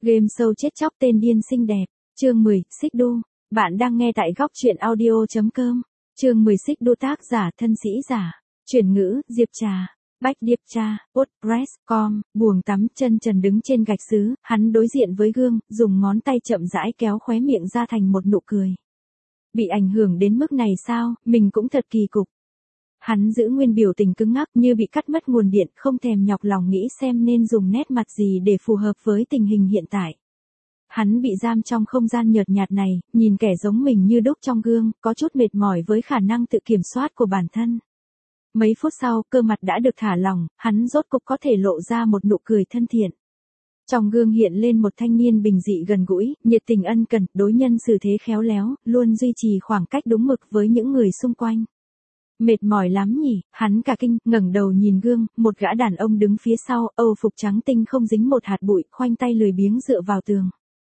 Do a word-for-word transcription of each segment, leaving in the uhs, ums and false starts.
Game show chết chóc tên điên xinh đẹp. Chương mười, Xích Đu. Bạn đang nghe tại góc truyện audio chấm com. Chương mười Xích Đu, tác giả thân sĩ giả. Chuyển ngữ, Diệp Trà. Bách Điệp Tra, WordPress chấm com, buồng tắm chân trần đứng trên gạch sứ, hắn đối diện với gương, dùng ngón tay chậm rãi kéo khóe miệng ra thành một nụ cười. Bị ảnh hưởng đến mức này sao, mình cũng thật kỳ cục. Hắn giữ nguyên biểu tình cứng ngắc như bị cắt mất nguồn điện, không thèm nhọc lòng nghĩ xem nên dùng nét mặt gì để phù hợp với tình hình hiện tại. Hắn bị giam trong không gian nhợt nhạt này, nhìn kẻ giống mình như đúc trong gương, có chút mệt mỏi với khả năng tự kiểm soát của bản thân. Mấy phút sau, cơ mặt đã được thả lỏng, hắn rốt cục có thể lộ ra một nụ cười thân thiện. Trong gương hiện lên một thanh niên bình dị gần gũi, nhiệt tình ân cần, đối nhân xử thế khéo léo, luôn duy trì khoảng cách đúng mực với những người xung quanh. Mệt mỏi lắm nhỉ, hắn cả kinh, ngẩng đầu nhìn gương, một gã đàn ông đứng phía sau, âu phục trắng tinh không dính một hạt bụi, khoanh tay lười biếng dựa vào tường.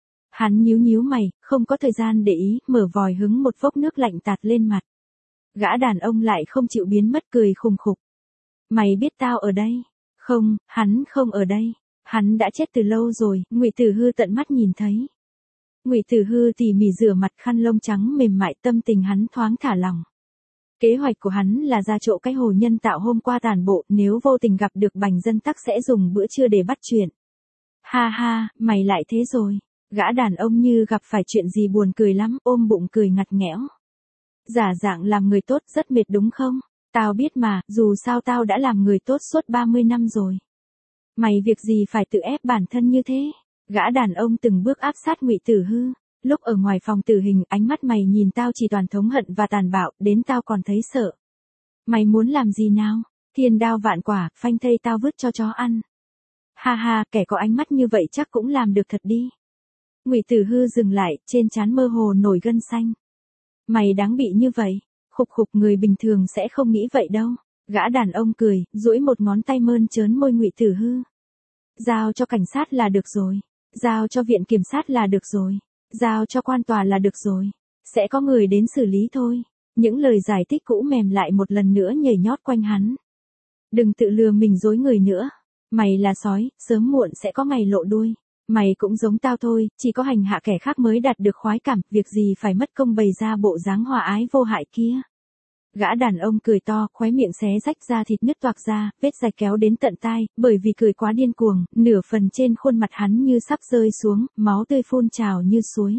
Hắn nhíu nhíu mày, không có thời gian để ý, mở vòi hứng một vốc nước lạnh tạt lên mặt. Gã đàn ông lại không chịu biến mất, cười khùng khục. Mày biết tao ở đây? Không, hắn không ở đây. Hắn đã chết từ lâu rồi, Ngụy Tử Hư tận mắt nhìn thấy. Ngụy Tử Hư tỉ mỉ rửa mặt, khăn lông trắng mềm mại, tâm tình hắn thoáng thả lỏng. Kế hoạch của hắn là ra chỗ cái hồ nhân tạo hôm qua tàn bộ, nếu vô tình gặp được Bành Dân Tắc sẽ dùng bữa trưa để bắt chuyện. Ha ha, mày lại thế rồi. Gã đàn ông như gặp phải chuyện gì buồn cười lắm, ôm bụng cười ngặt nghẽo. Giả dạng làm người tốt rất mệt đúng không? Tao biết mà, dù sao tao đã làm người tốt suốt ba mươi năm rồi. Mày việc gì phải tự ép bản thân như thế? Gã đàn ông từng bước áp sát Ngụy Tử Hư. Lúc ở ngoài phòng tử hình, ánh mắt mày nhìn tao chỉ toàn thống hận và tàn bạo, đến tao còn thấy sợ. Mày muốn làm gì nào? Thiên đao vạn quả, phanh thây tao vứt cho chó ăn. Ha ha, kẻ có ánh mắt như vậy chắc cũng làm được thật đi. Ngụy Tử Hư dừng lại, trên trán mơ hồ nổi gân xanh. Mày đáng bị như vậy, khục khục, người bình thường sẽ không nghĩ vậy đâu. Gã đàn ông cười, duỗi một ngón tay mơn trớn môi Ngụy Tử Hư. Giao cho cảnh sát là được rồi. Giao cho viện kiểm sát là được rồi. Giao cho quan tòa là được rồi. Sẽ có người đến xử lý thôi. Những lời giải thích cũ mềm lại một lần nữa nhảy nhót quanh hắn. Đừng tự lừa mình dối người nữa. Mày là sói, sớm muộn sẽ có ngày lộ đuôi. Mày cũng giống tao thôi, chỉ có hành hạ kẻ khác mới đạt được khoái cảm, việc gì phải mất công bày ra bộ dáng hòa ái vô hại kia. Gã đàn ông cười to, khóe miệng xé rách ra thịt nứt toạc ra, vết rạch kéo đến tận tai, bởi vì cười quá điên cuồng, nửa phần trên khuôn mặt hắn như sắp rơi xuống, máu tươi phun trào như suối.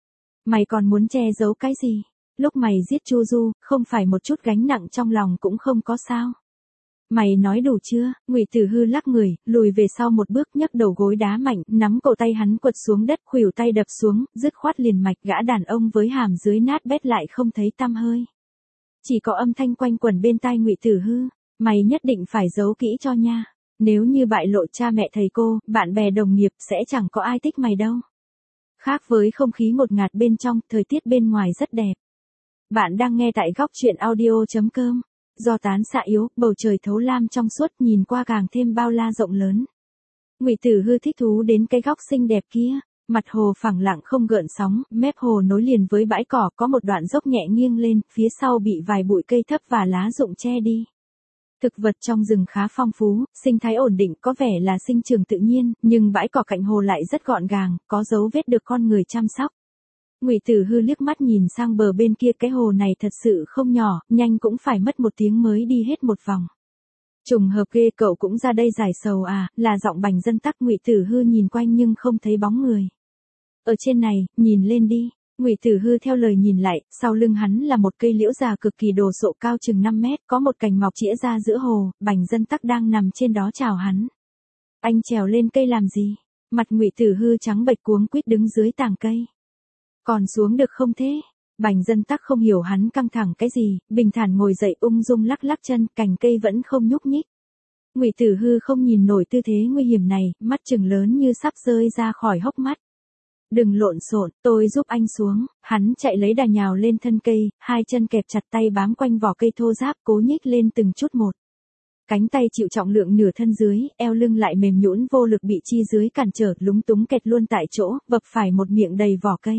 Mày còn muốn che giấu cái gì? Lúc mày giết Chu Du, không phải một chút gánh nặng trong lòng cũng không có sao? Mày nói đủ chưa? Ngụy Tử Hư lắc người, lùi về sau một bước, nhấc đầu gối đá mạnh, nắm cổ tay hắn quật xuống đất, khuỷu tay đập xuống, dứt khoát liền mạch. Gã đàn ông với hàm dưới nát bét lại không thấy tăm hơi. Chỉ có âm thanh quanh quẩn bên tai Ngụy Tử Hư. Mày nhất định phải giấu kỹ cho nha. Nếu như bại lộ cha mẹ thầy cô, bạn bè đồng nghiệp sẽ chẳng có ai thích mày đâu. Khác với không khí ngột ngạt bên trong, thời tiết bên ngoài rất đẹp. Bạn đang nghe tại góc truyện audio chấm com. Do tán xạ yếu, bầu trời thấu lam trong suốt, nhìn qua càng thêm bao la rộng lớn. Ngụy Tử Hư thích thú đến cái góc xinh đẹp kia, mặt hồ phẳng lặng không gợn sóng, mép hồ nối liền với bãi cỏ, có một đoạn dốc nhẹ nghiêng lên, phía sau bị vài bụi cây thấp và lá rụng che đi. Thực vật trong rừng khá phong phú, sinh thái ổn định, có vẻ là sinh trưởng tự nhiên, nhưng bãi cỏ cạnh hồ lại rất gọn gàng, có dấu vết được con người chăm sóc. Ngụy Tử Hư liếc mắt nhìn sang bờ bên kia, cái hồ này thật sự không nhỏ, nhanh cũng phải mất một tiếng mới đi hết một vòng. Trùng hợp ghê, cậu cũng ra đây giải sầu à? Là giọng Bành Dân Tắc. Ngụy Tử Hư nhìn quanh nhưng không thấy bóng người. Ở trên này, nhìn lên đi. Ngụy Tử Hư theo lời nhìn lại, sau lưng hắn là một cây liễu già cực kỳ đồ sộ cao chừng năm mét, có một cành mọc chĩa ra giữa hồ, Bành Dân Tắc đang nằm trên đó chào hắn. Anh trèo lên cây làm gì? Mặt Ngụy Tử Hư trắng bệch, cuống quýt đứng dưới tàng cây. Còn xuống được không thế? Bành Dân Tắc không hiểu hắn căng thẳng cái gì, bình thản ngồi dậy, ung dung lắc lắc chân, cành cây vẫn không nhúc nhích. Ngụy Tử Hư không nhìn nổi tư thế nguy hiểm này, mắt trừng lớn như sắp rơi ra khỏi hốc mắt. Đừng lộn xộn, tôi giúp anh xuống. Hắn chạy lấy đà nhào lên thân cây, hai chân kẹp chặt, tay bám quanh vỏ cây thô ráp, cố nhích lên từng chút một. Cánh tay chịu trọng lượng nửa thân dưới, eo lưng lại mềm nhũn, vô lực bị chi dưới cản trở, lúng túng kẹt luôn tại chỗ, vấp phải một miệng đầy vỏ cây.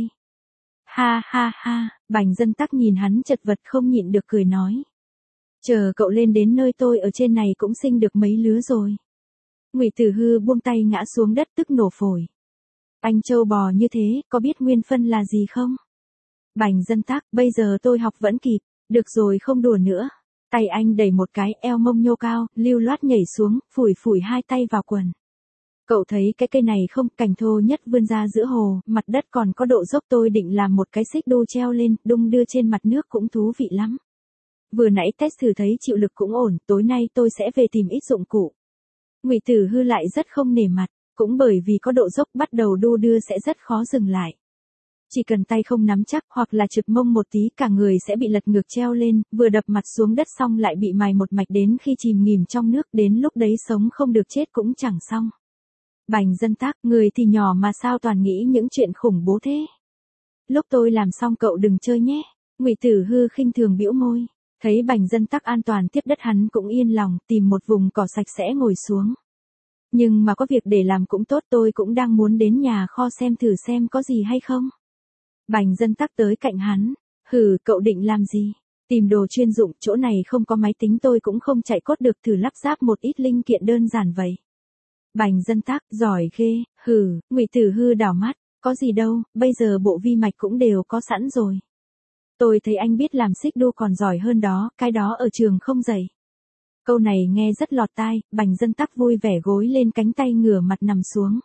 Ha ha ha, Bành Dân Tắc nhìn hắn chật vật không nhịn được cười nói. Chờ cậu lên đến nơi tôi ở trên này cũng sinh được mấy lứa rồi. Ngụy Tử Hư buông tay ngã xuống đất, tức nổ phổi. Anh trâu bò như thế, có biết nguyên phân là gì không? Bành Dân Tắc, bây giờ tôi học vẫn kịp, được rồi không đùa nữa. Tay anh đẩy một cái, eo mông nhô cao, lưu loát nhảy xuống, phủi phủi hai tay vào quần. Cậu thấy cái cây này không, cành thô nhất vươn ra giữa hồ, mặt đất còn có độ dốc, tôi định làm một cái xích đu treo lên, đung đưa trên mặt nước cũng thú vị lắm. Vừa nãy test thử thấy chịu lực cũng ổn, tối nay tôi sẽ về tìm ít dụng cụ. Ngụy Tử Hư lại rất không nể mặt, cũng bởi vì có độ dốc bắt đầu đu đưa sẽ rất khó dừng lại. Chỉ cần tay không nắm chắc hoặc là trượt mông một tí cả người sẽ bị lật ngược treo lên, vừa đập mặt xuống đất xong lại bị mài một mạch đến khi chìm nghỉm trong nước, đến lúc đấy sống không được chết cũng chẳng xong. Bành Dân Tắc, người thì nhỏ mà sao toàn nghĩ những chuyện khủng bố thế. Lúc tôi làm xong cậu đừng chơi nhé. Ngụy Tử Hư khinh thường bĩu môi. Thấy Bành Dân Tắc an toàn tiếp đất hắn cũng yên lòng, tìm một vùng cỏ sạch sẽ ngồi xuống. Nhưng mà có việc để làm cũng tốt, tôi cũng đang muốn đến nhà kho xem thử xem có gì hay không. Bành Dân Tắc tới cạnh hắn. Hừ, cậu định làm gì? Tìm đồ chuyên dụng, chỗ này không có máy tính tôi cũng không chạy code được, thử lắp ráp một ít linh kiện đơn giản vậy. Bành Dân Tắc, giỏi ghê, hừ, Ngụy Tử Hư đảo mắt, có gì đâu, bây giờ bộ vi mạch cũng đều có sẵn rồi. Tôi thấy anh biết làm xích đu còn giỏi hơn đó, cái đó ở trường không dạy. Câu này nghe rất lọt tai, Bành Dân Tắc vui vẻ gối lên cánh tay ngửa mặt nằm xuống.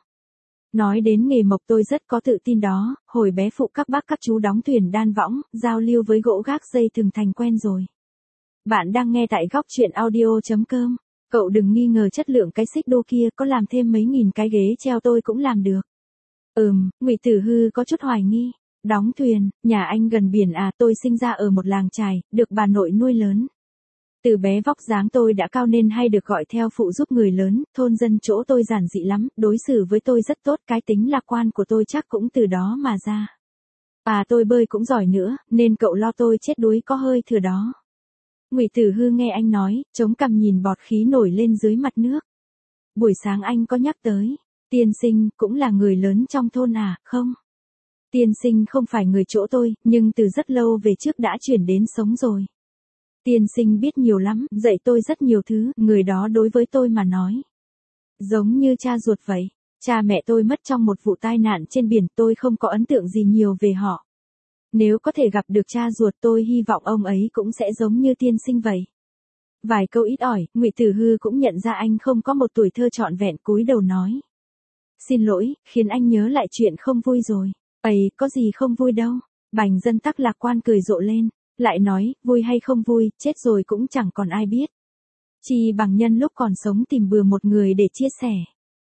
Nói đến nghề mộc tôi rất có tự tin đó, hồi bé phụ các bác các chú đóng thuyền đan võng, giao lưu với gỗ gác dây thừng thành quen rồi. Bạn đang nghe tại góc truyện audio chấm com. Cậu đừng nghi ngờ chất lượng cái xích đu kia, có làm thêm mấy nghìn cái ghế treo tôi cũng làm được. Ừm, Ngụy Tử Hư có chút hoài nghi. Đóng thuyền, nhà anh gần biển à? Tôi sinh ra ở một làng chài, được bà nội nuôi lớn. Từ bé vóc dáng tôi đã cao nên hay được gọi theo phụ giúp người lớn, thôn dân chỗ tôi giản dị lắm, đối xử với tôi rất tốt, cái tính lạc quan của tôi chắc cũng từ đó mà ra. À tôi bơi cũng giỏi nữa, nên cậu lo tôi chết đuối có hơi thừa đó. Ngụy Tử Hư nghe anh nói, chống cằm nhìn bọt khí nổi lên dưới mặt nước. Buổi sáng anh có nhắc tới, tiên sinh cũng là người lớn trong thôn à, không? Tiên sinh không phải người chỗ tôi, nhưng từ rất lâu về trước đã chuyển đến sống rồi. Tiên sinh biết nhiều lắm, dạy tôi rất nhiều thứ, người đó đối với tôi mà nói. Giống như cha ruột vậy, cha mẹ tôi mất trong một vụ tai nạn trên biển, tôi không có ấn tượng gì nhiều về họ. Nếu có thể gặp được cha ruột tôi hy vọng ông ấy cũng sẽ giống như tiên sinh vậy. Vài câu ít ỏi, Ngụy Tử Hư cũng nhận ra anh không có một tuổi thơ trọn vẹn, cúi đầu nói. Xin lỗi, khiến anh nhớ lại chuyện không vui rồi. Ây, có gì không vui đâu. Bành Dân Tắc lạc quan cười rộ lên, lại nói, vui hay không vui, chết rồi cũng chẳng còn ai biết. Chi bằng nhân lúc còn sống tìm bừa một người để chia sẻ.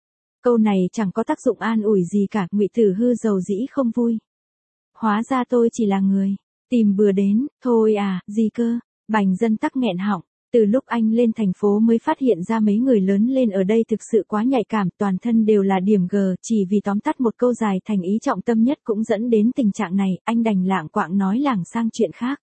Câu này chẳng có tác dụng an ủi gì cả, Ngụy Tử Hư dầu dĩ không vui. Hóa ra tôi chỉ là người tìm bừa đến, thôi à, gì cơ? Bành Dân Tắc nghẹn họng, từ lúc anh lên thành phố mới phát hiện ra mấy người lớn lên ở đây thực sự quá nhạy cảm, toàn thân đều là điểm G, chỉ vì tóm tắt một câu dài thành ý trọng tâm nhất cũng dẫn đến tình trạng này, anh đành lảng quạng nói lảng sang chuyện khác.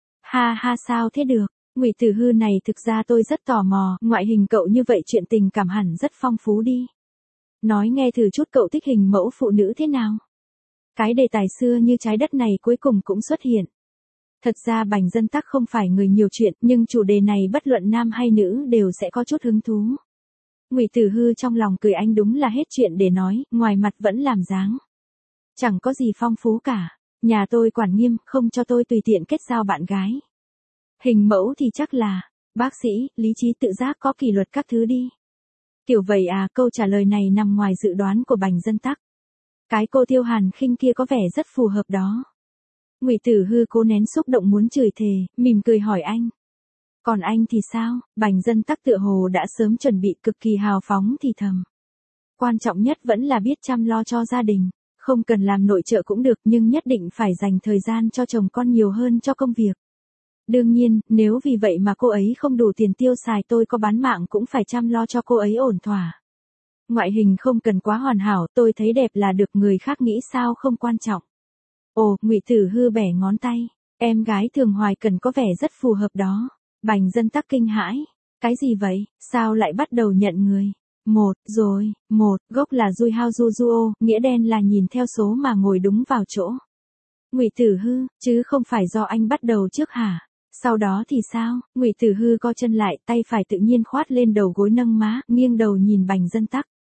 Ha ha, sao thế được? Ngụy Tử Hư này, thực ra tôi rất tò mò, ngoại hình cậu như vậy chuyện tình cảm hẳn rất phong phú đi. Nói nghe thử chút, cậu thích hình mẫu phụ nữ thế nào? Cái đề tài xưa như trái đất này cuối cùng cũng xuất hiện. Thật ra Bành Dân Tắc không phải người nhiều chuyện, nhưng chủ đề này bất luận nam hay nữ đều sẽ có chút hứng thú. Ngụy Tử Hư trong lòng cười, anh đúng là hết chuyện để nói, ngoài mặt vẫn làm dáng. Chẳng có gì phong phú cả, nhà tôi quản nghiêm, không cho tôi tùy tiện kết giao bạn gái. Hình mẫu thì chắc là, bác sĩ, lý trí tự giác có kỷ luật các thứ đi. Kiểu vậy à? Câu trả lời này nằm ngoài dự đoán của Bành Dân Tắc. Cái cô Tiêu Hàn Khinh kia có vẻ rất phù hợp đó. Ngụy Tử Hư cố nén xúc động muốn chửi thề, mỉm cười hỏi anh. Còn anh thì sao? Bành Dân Tắc tựa hồ đã sớm chuẩn bị, cực kỳ hào phóng thì thầm. Quan trọng nhất vẫn là biết chăm lo cho gia đình, không cần làm nội trợ cũng được, nhưng nhất định phải dành thời gian cho chồng con nhiều hơn cho công việc. Đương nhiên, nếu vì vậy mà cô ấy không đủ tiền tiêu xài, tôi có bán mạng cũng phải chăm lo cho cô ấy ổn thỏa. Ngoại hình không cần quá hoàn hảo, tôi thấy đẹp là được, người khác nghĩ sao không quan trọng. Ồ, Ngụy Tử Hư bẻ ngón tay, em gái Thường Hoài Cần có vẻ rất phù hợp đó. Bành Dân Tắc kinh hãi, cái gì vậy, sao lại bắt đầu nhận người? Một, rồi, một, gốc là Dui Hao Du Duo, nghĩa đen là nhìn theo số mà ngồi đúng vào chỗ. Ngụy Tử Hư, chứ không phải do anh bắt đầu trước hả? Sau đó thì sao? Ngụy Tử Hư co chân lại, tay phải tự nhiên khoát lên đầu gối nâng má, nghiêng đầu nhìn Bành Dân Tắc.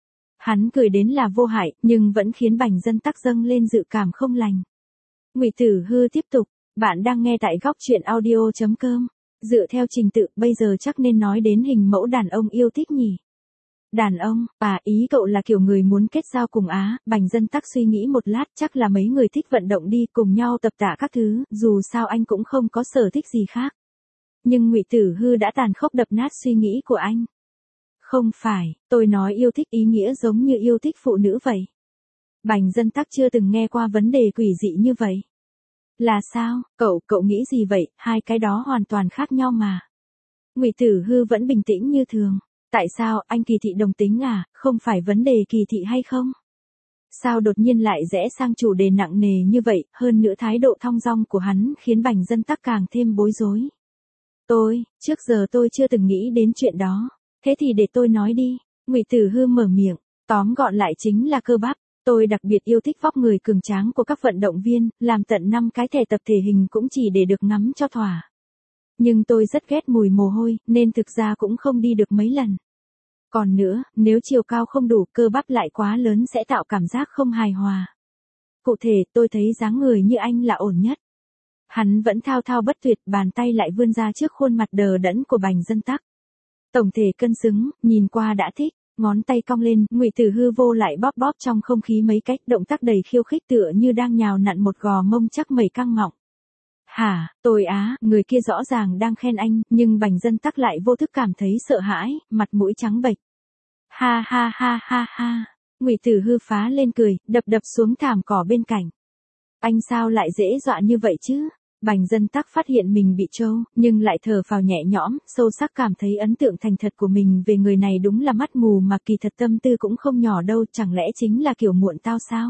Hắn cười đến là vô hại, nhưng vẫn khiến Bành Dân Tắc dâng lên dự cảm không lành. Ngụy Tử Hư tiếp tục, bạn đang nghe tại góc truyện audio chấm com. Dựa theo trình tự, bây giờ chắc nên nói đến hình mẫu đàn ông yêu thích nhỉ. Đàn ông, à ý cậu là kiểu người muốn kết giao cùng á, Bành Dân Tắc suy nghĩ một lát, chắc là mấy người thích vận động đi cùng nhau tập tạ các thứ, dù sao anh cũng không có sở thích gì khác. Nhưng Ngụy Tử Hư đã tàn khốc đập nát suy nghĩ của anh. Không phải, tôi nói yêu thích ý nghĩa giống như yêu thích phụ nữ vậy. Bành Dân Tắc chưa từng nghe qua vấn đề quỷ dị như vậy. Là sao, cậu, cậu nghĩ gì vậy, hai cái đó hoàn toàn khác nhau mà. Ngụy Tử Hư vẫn bình tĩnh như thường. Tại sao, anh kỳ thị đồng tính à, không phải vấn đề kỳ thị hay không? Sao đột nhiên lại rẽ sang chủ đề nặng nề như vậy, hơn nữa thái độ thong dong của hắn khiến Bành Dân Tắc càng thêm bối rối. Tôi, trước giờ tôi chưa từng nghĩ đến chuyện đó. Thế thì để tôi nói đi. Ngụy Tử Hư mở miệng, tóm gọn lại chính là cơ bắp. Tôi đặc biệt yêu thích vóc người cường tráng của các vận động viên, làm tận năm cái thẻ tập thể hình cũng chỉ để được ngắm cho thỏa. Nhưng tôi rất ghét mùi mồ hôi, nên thực ra cũng không đi được mấy lần. Còn nữa, nếu chiều cao không đủ, cơ bắp lại quá lớn sẽ tạo cảm giác không hài hòa. Cụ thể, tôi thấy dáng người như anh là ổn nhất. Hắn vẫn thao thao bất tuyệt, bàn tay lại vươn ra trước khuôn mặt đờ đẫn của Bành Dân Tắc. Tổng thể cân xứng, nhìn qua đã thích, ngón tay cong lên, Ngụy Tử Hư vô lại bóp bóp trong không khí mấy cách, động tác đầy khiêu khích tựa như đang nhào nặn một gò mông chắc mẩy căng mọng. Hả, tôi á, người kia rõ ràng đang khen anh, nhưng Bành Dân Tắc lại vô thức cảm thấy sợ hãi, mặt mũi trắng bệch. Ha ha ha ha ha, Ngụy Tử Hư phá lên cười, đập đập xuống thảm cỏ bên cạnh. Anh sao lại dễ dọa như vậy chứ? Bành Dân Tắc phát hiện mình bị trâu, nhưng lại thở phào nhẹ nhõm, sâu sắc cảm thấy ấn tượng thành thật của mình về người này đúng là mắt mù mà kỳ thật tâm tư cũng không nhỏ đâu, chẳng lẽ chính là kiểu muộn tao sao?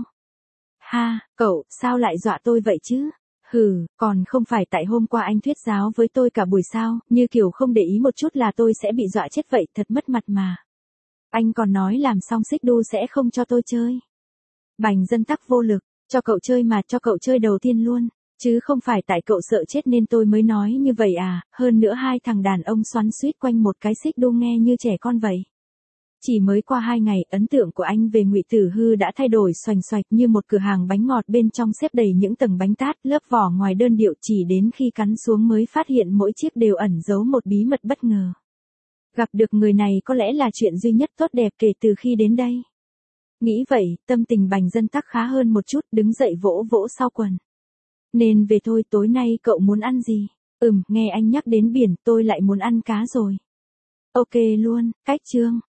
Ha, cậu, sao lại dọa tôi vậy chứ? Hừ, còn không phải tại hôm qua anh thuyết giáo với tôi cả buổi sao, như kiểu không để ý một chút là tôi sẽ bị dọa chết vậy, thật mất mặt mà. Anh còn nói làm xong xích đu sẽ không cho tôi chơi. Bành Dân Tắc vô lực, cho cậu chơi mà, cho cậu chơi đầu tiên luôn. Chứ không phải tại cậu sợ chết nên tôi mới nói như vậy à, hơn nữa hai thằng đàn ông xoắn xuýt quanh một cái xích đu nghe như trẻ con vậy. Chỉ mới qua hai ngày, ấn tượng của anh về Ngụy Tử Hư đã thay đổi xoành xoạch như một cửa hàng bánh ngọt bên trong xếp đầy những tầng bánh tát, lớp vỏ ngoài đơn điệu, chỉ đến khi cắn xuống mới phát hiện mỗi chiếc đều ẩn giấu một bí mật bất ngờ. Gặp được người này có lẽ là chuyện duy nhất tốt đẹp kể từ khi đến đây. Nghĩ vậy, tâm tình Bành Dân Tắc khá hơn một chút, đứng dậy vỗ vỗ sau quần. Nên về thôi, tối nay cậu muốn ăn gì? Ừm, nghe anh nhắc đến biển, tôi lại muốn ăn cá rồi. Ok luôn, cách chương.